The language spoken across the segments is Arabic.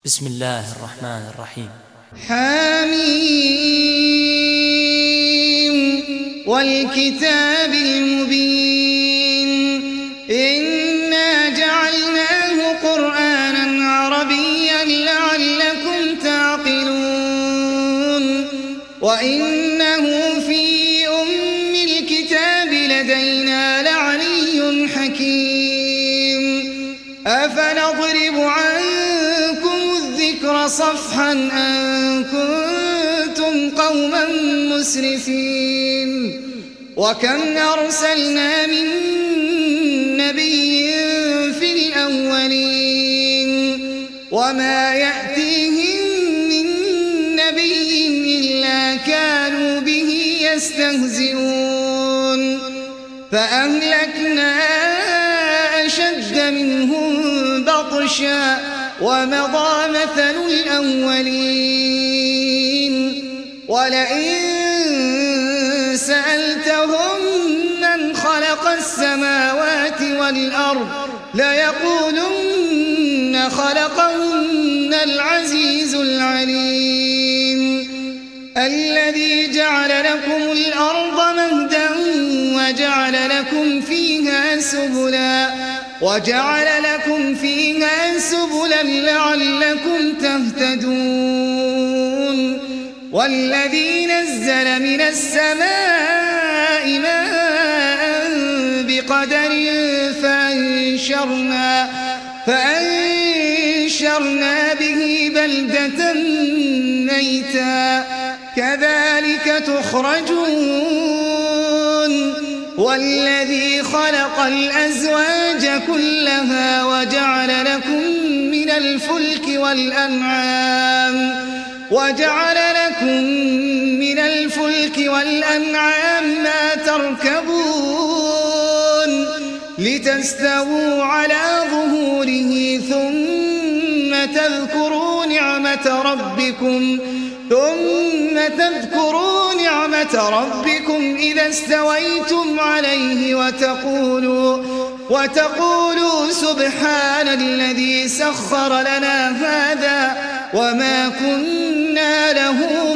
بسم الله الرحمن الرحيم. حميم والكتاب المبين إنا جعلناه قرآنا عربيا لعلكم تعقلون وإنه في أم الكتاب لدينا لعلي حكيم أفنضرب عنكم الذكر صفحا أن كنتم قوما مسرفين وكم أرسلنا من نبي في الأولين وما يأتيهم من نبي إلا كانوا به يستهزئون فأهلكنا أشد منهم بطشا ومضى مثل الأولين ولئن سألتهم من خلق السماوات والأرض ليقولن خلقهن العزيز العليم الذي جعل لكم الأرض مهدا وجعل لكم فيها سبلا لعلكم تهتدون والذي نزل من السماء ماء بقدر فأنشرنا به بلدة ميتا كذلك تخرجون والذي خلق الأزواج كلها وجعل لكم من الفلك والأنعام ما تركبون لتستووا على ظهوره ثم تذكروا نعمة ربكم إذا استويتم عليه وتقولوا سبحان الذي سخر لنا هذا وما كنا له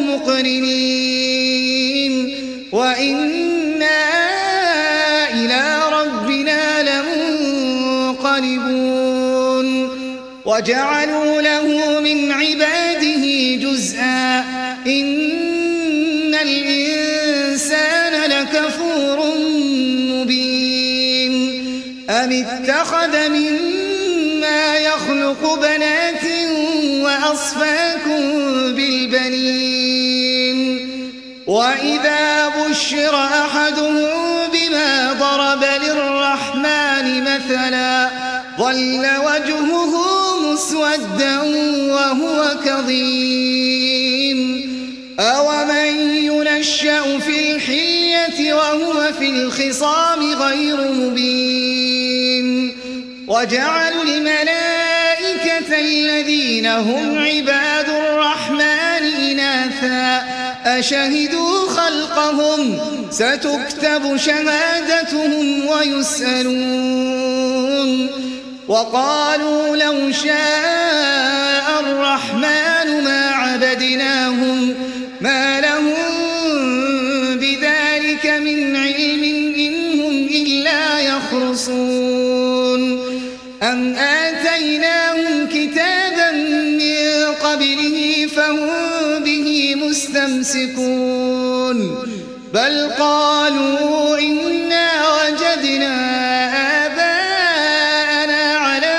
مقرنين وإنا إلى ربنا لمنقلبون وجعلوا له من عباده جزءا إن الإنسان لكفور مبين أم اتخذ مما يخلق بنات وأصفاكم بالبنين وإذا بشر أحدهم بما ضرب للرحمن مثلا ظل وجهه مسودا وهو كظيم أومن ينشأ في الحلية وهو في الخصام غير مبين وجعلوا الملائكة الذين هم عباد الرحمن إناثا أشهدوا خلقهم ستكتب شهادتهم ويسألون وقالوا لو شاء الرحمن ما عبدناهم ما لهم بذلك من علم إن هم إلا يخرصون أم آتيناهم كتابا من قبله فهم به مستمسكون بل قالوا إنا وجدنا آباءنا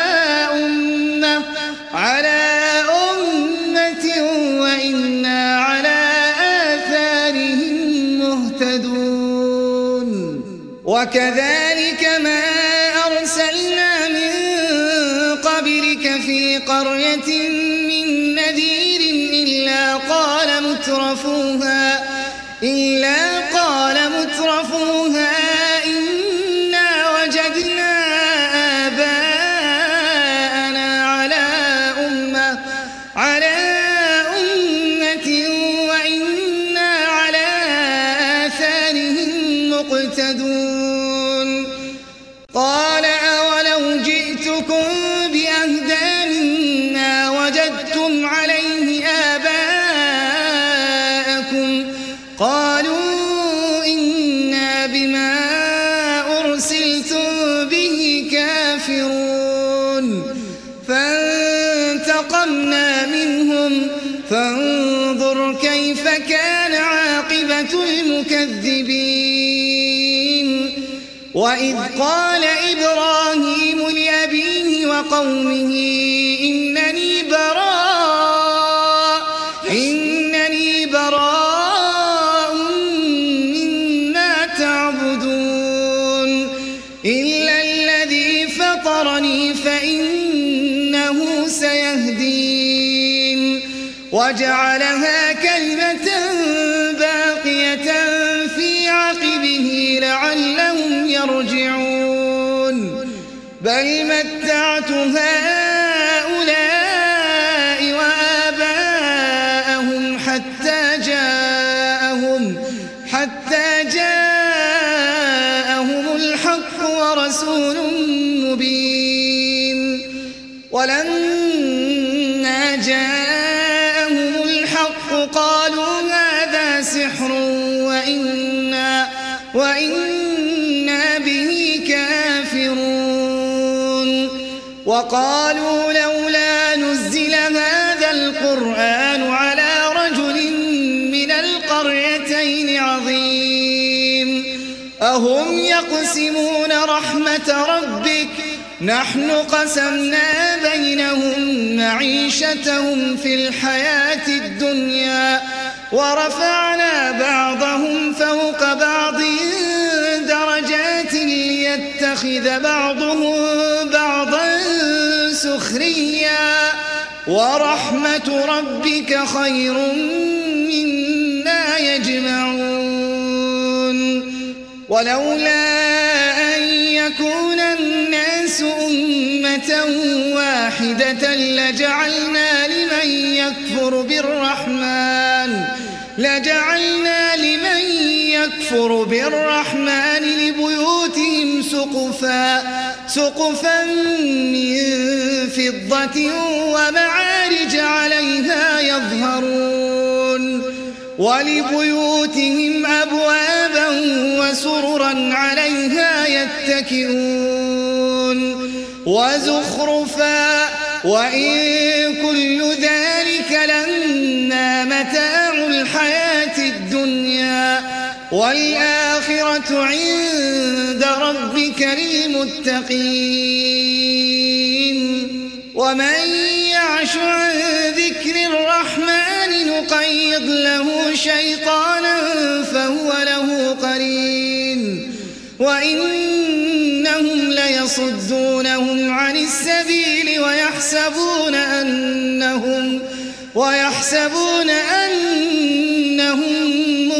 على أمة وإنا على آثارهم مهتدون وكذلك ما أرسلنا من قبلك في قرية من نذير إلا قال مترفوها إنا وجدنا آباءنا على أمة وإنا على آثارهم مقتدون قال أولو جئتكم بأهدى مما وجدتم فانتقمنا منهم فانظر كيف كان عاقبة المكذبين وإذ قال إبراهيم لأبيه وقومه إنني براء مما تعبدون إلا الذي فطرني فإنه سيهدين وجعلها كلمة باقية في عقبه لعلهم يرجعون بل متعت هؤلاء وآباءهم حتى جاءهم الحق ورسول مبين ولما جاءهم الحق قالوا هذا سحر وإنا به كافرون وقالوا لولا نزل هذا القرآن على رجل من القريتين عظيم أهم يقسمون رحمة ربك نحن قسمنا بينهم معيشتهم في الحياة الدنيا ورفعنا بعضهم فوق بعض درجات ليتخذ بعضهم بعضا سخريا ورحمة ربك خير مما يجمعون ولولا أن يكون الناس أمة واحدة لجعلنا لمن يكفر بالرحمن لبيوتهم سقفا من فضة ومعارج عليها يظهرون ولبيوتهم أبوابا وسررا عليها يتكئون وزخرفا وإن كل ذلك لما متاع الحياة الدنيا والآخرة عند ربك للمتقين ومن يعش عن ذكر الرحمن نقيض له شيطانا فهو له قرين وإنهم ليصدونهم عن السبيل ويحسبون أنهم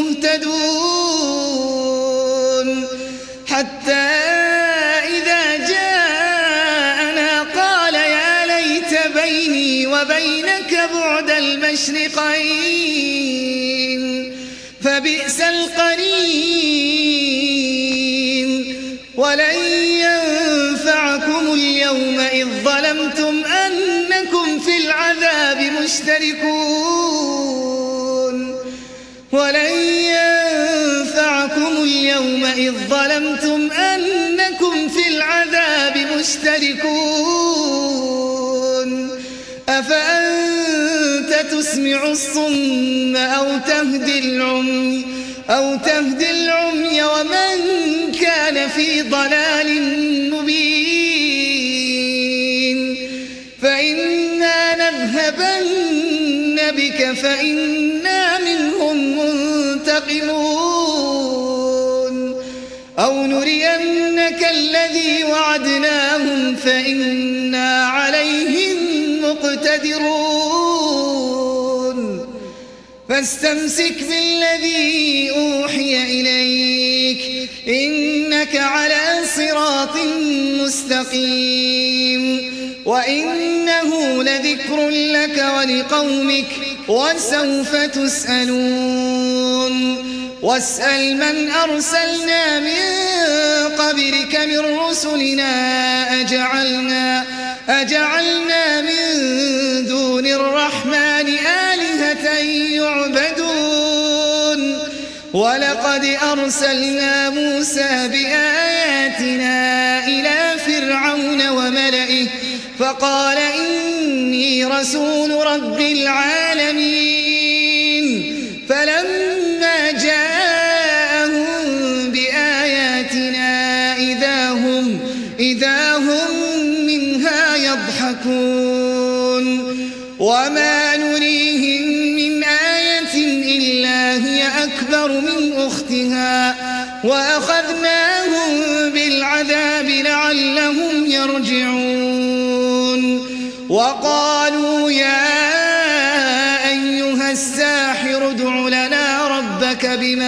مهتدون حتى إذا جاءنا قال يا ليت بيني وبينك بعد المشرقين فبئس القرين ولن ينفعكم اليوم إذ ظلمتم أنكم في العذاب مشتركون أفأنت تسمع الصم أو تهدي العمي ومن كان في ضلال مبين فإنا نذهبن بك فإنا منهم منتقمون أو نرينك الذي وعدناهم فإنا عليهم مقتدرون فاستمسك بالذي أوحي إليك إنك على صراط مستقيم وإنه لذكر لك ولقومك وسوف تسألون واسأل من أرسلنا من قبلك من رسلنا أجعلنا من دون الرحمن آلهة يعبدون ولقد أرسلنا موسى بآياتنا إلى فرعون فقال إني رسول رب العالمين فلما جاءهم بآياتنا إذا هم منها يضحكون وما نريهم من آية إلا هي أكبر من أختها وأخذناهم بالعذاب لعلهم يرجعون وقالوا يا أيها الساحر ادع لنا ربك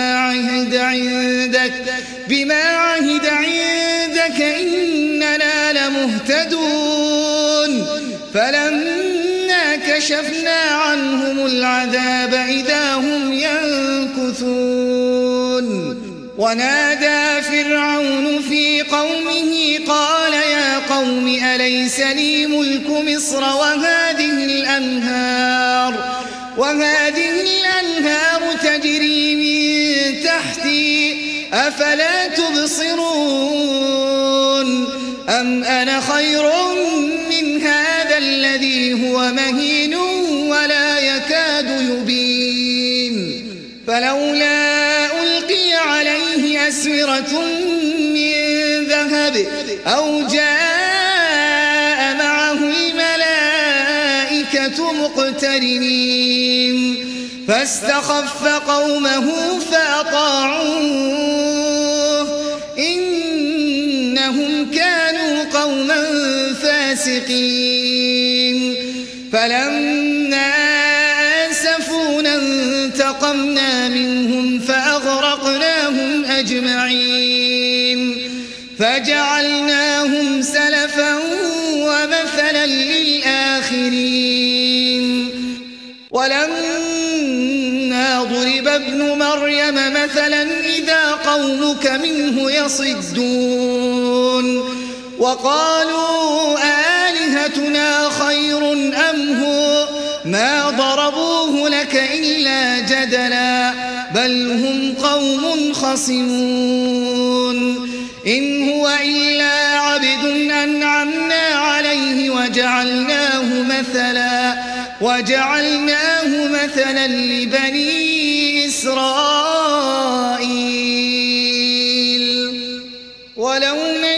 بما عهد عندك إننا لمهتدون فلما كشفنا عنهم العذاب إذا هم ينكثون ونادى فرعون في قومه قال يا قوم أليس لي ملك مصر وهذه الأنهار تجري من تحتي أفلا تبصرون أم أنا خير من هذا الذي هو مهين ولا يكاد يبين فلولا ألقي عليه أسورة من ذهب أو جاء معه الملائكة مقترنين فاستخف قومه فأطاعوه إنهم كانوا قوما فاسقين فلما آسفونا انتقمنا منهم فأغرقناهم أجمعين فجعلناهم سلفا ومثلا للآخرين ولما ضرب ابن مريم مثلا إذا قومك منه يصدون وقالوا آلهتنا خير أم هو ما ضربوه لك إلا جدلا بل هم قوم خصمون إن هو إلا عبد أنعمنا عليه وجعلناه مثلا لبني إسرائيل ولو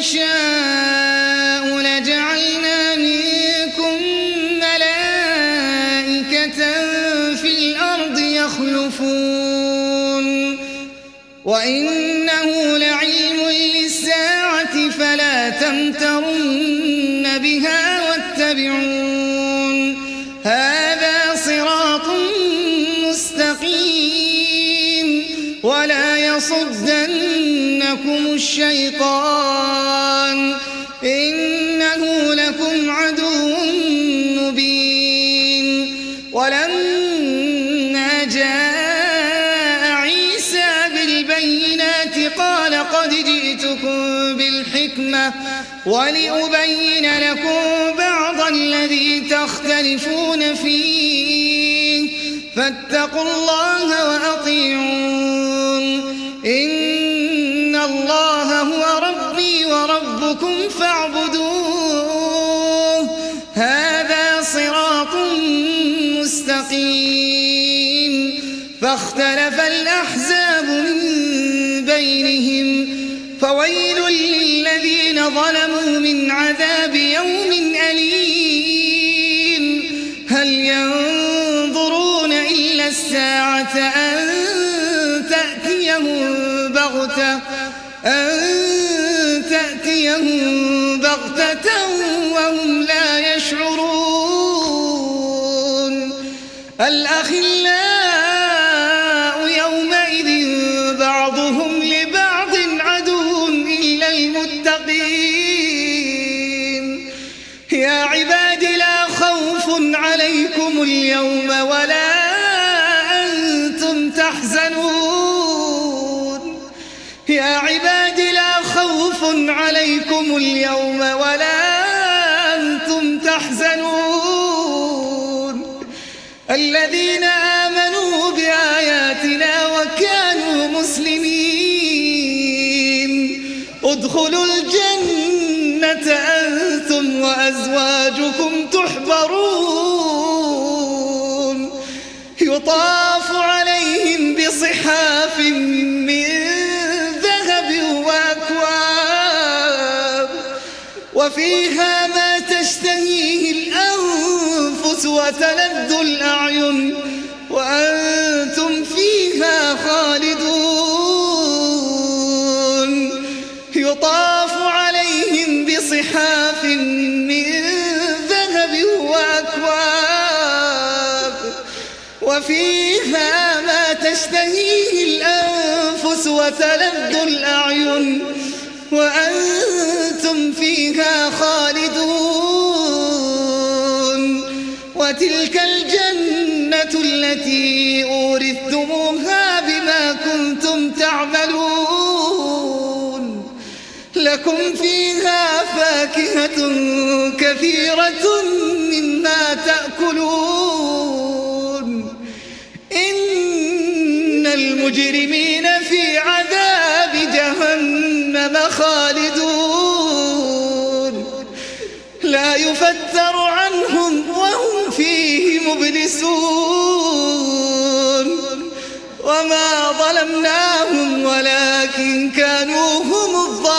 نشاء لجعلنا منكم ملائكة في الأرض يخلفون وإنه لعلم للساعة فلا تمترن بها واتبعون هذا صراط مستقيم ولا يصدنكم الشيطان إنه لكم عدو مبين ولما جاء عيسى بالبينات قال قد جئتكم بالحكمة ولأبين لكم بعض الذي تختلفون فيه فاتقوا الله وأطيعون إن الله هو ربي وربكم فاعبدوه هذا صراط مستقيم فاختلف الأحزاب من بينهم فويل للذين ظلموا من عذاب يوم أليم هل ينظرون إلا الساعة أن تأتيهم بغتة وهم لا يشعرون الأخلاء يومئذ بعضهم لبعض عدو إلا المتقين يا عباد لا خوف عليكم اليوم ولا أنتم تحزنون يا عباد لا خوف عليكم اليوم ولا أنتم تحزنون الذين آمنوا بآياتنا وكانوا مسلمين ادخلوا الجنة أنتم وأزواجكم يطاف عليهم بصحاف من ذهب وأكواب وفيها ما تشتهيه الأنفس وتلذ الأعين وأنتم فيها خالدون يطاف عليهم بصحاف من ذهب وأكواب وفيها ما تشتهيه الأنفس وتلذ الأعين وأنتم فيها خالدون وتلك الجنة التي أورثتموها بما كنتم تعملون لكم فيها فاكهة كثيرة مما تأكلون إن المجرمين في عذاب جهنم خالدون لا يفتر عنهم وهم فيه مبلسون وما ظلمناهم ولكن كانوا هم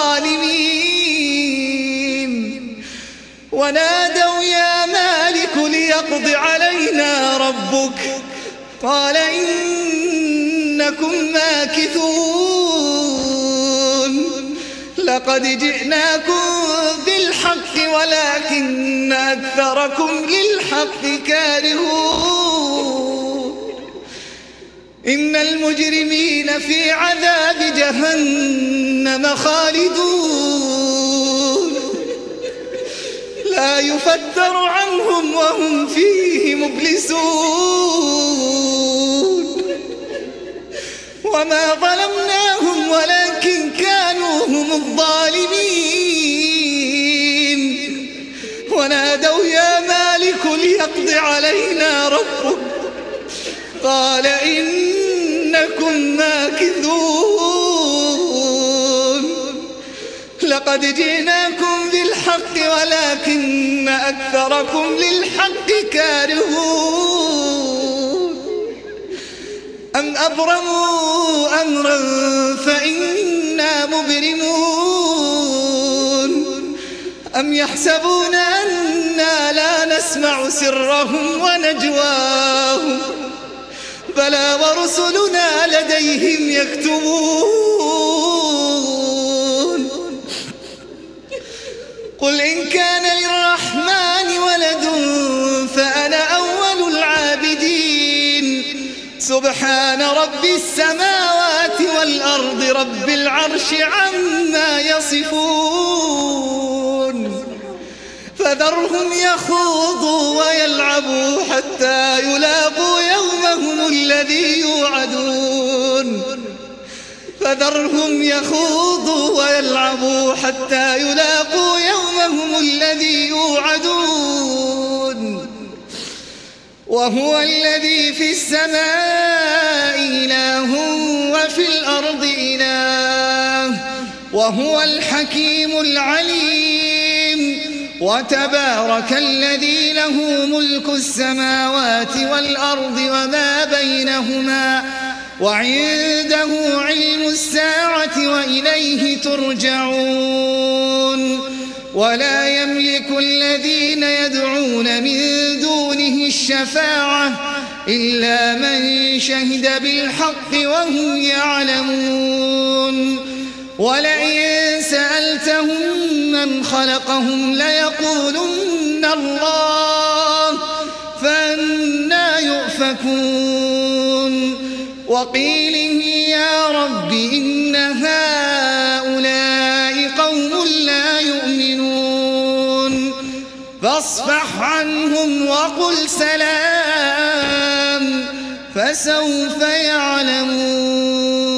الظالمين ونادوا يا مالك ليقض علينا ربك قال إنكم ماكثون لقد جئناكم بالحق ولكن أكثركم للحق كارهون إن المجرمين في عذاب جهنم خالدون لا يفتر عنهم وهم فيه مبلسون وما ظلمناهم ولكن كانوا هم الظالمين ونادوا يا مالك ليقض علينا ربك قال إنكم ماكثون لقد جئناكم بالحق ولكن أكثركم للحق كارهون أم أبرموا أمرا فإنا مبرمون أم يحسبون أنا لا نسمع سرهم ونجواهم بلى ورسلنا لديهم يكتبون قل إن كان للرحمن ولد فأنا أول العابدين سبحان رب السماوات والأرض رب العرش عما يصفون فذرهم يخوضوا ويلعبوا حتى يلاقوا يومهم الذي يوعدون فذرهم يخوضوا ويلعبوا حتى يلاقوا يومهم الذي يوعدون وهو الذي في السماء إله وفي الأرض إله وهو الحكيم العليم وتبارك الذي له ملك السماوات والأرض وما بينهما وعنده علم الساعة وإليه ترجعون ولا يملك الذين يدعون من دونه الشفاعة إلا من شهد بالحق وهم يعلمون ولئن سألتهم من خلقهم ليقولن الله فأنى يؤفكون وقيله يا رب إن هؤلاء قوم لا يؤمنون فاصفح عنهم وقل سلام فسوف يعلمون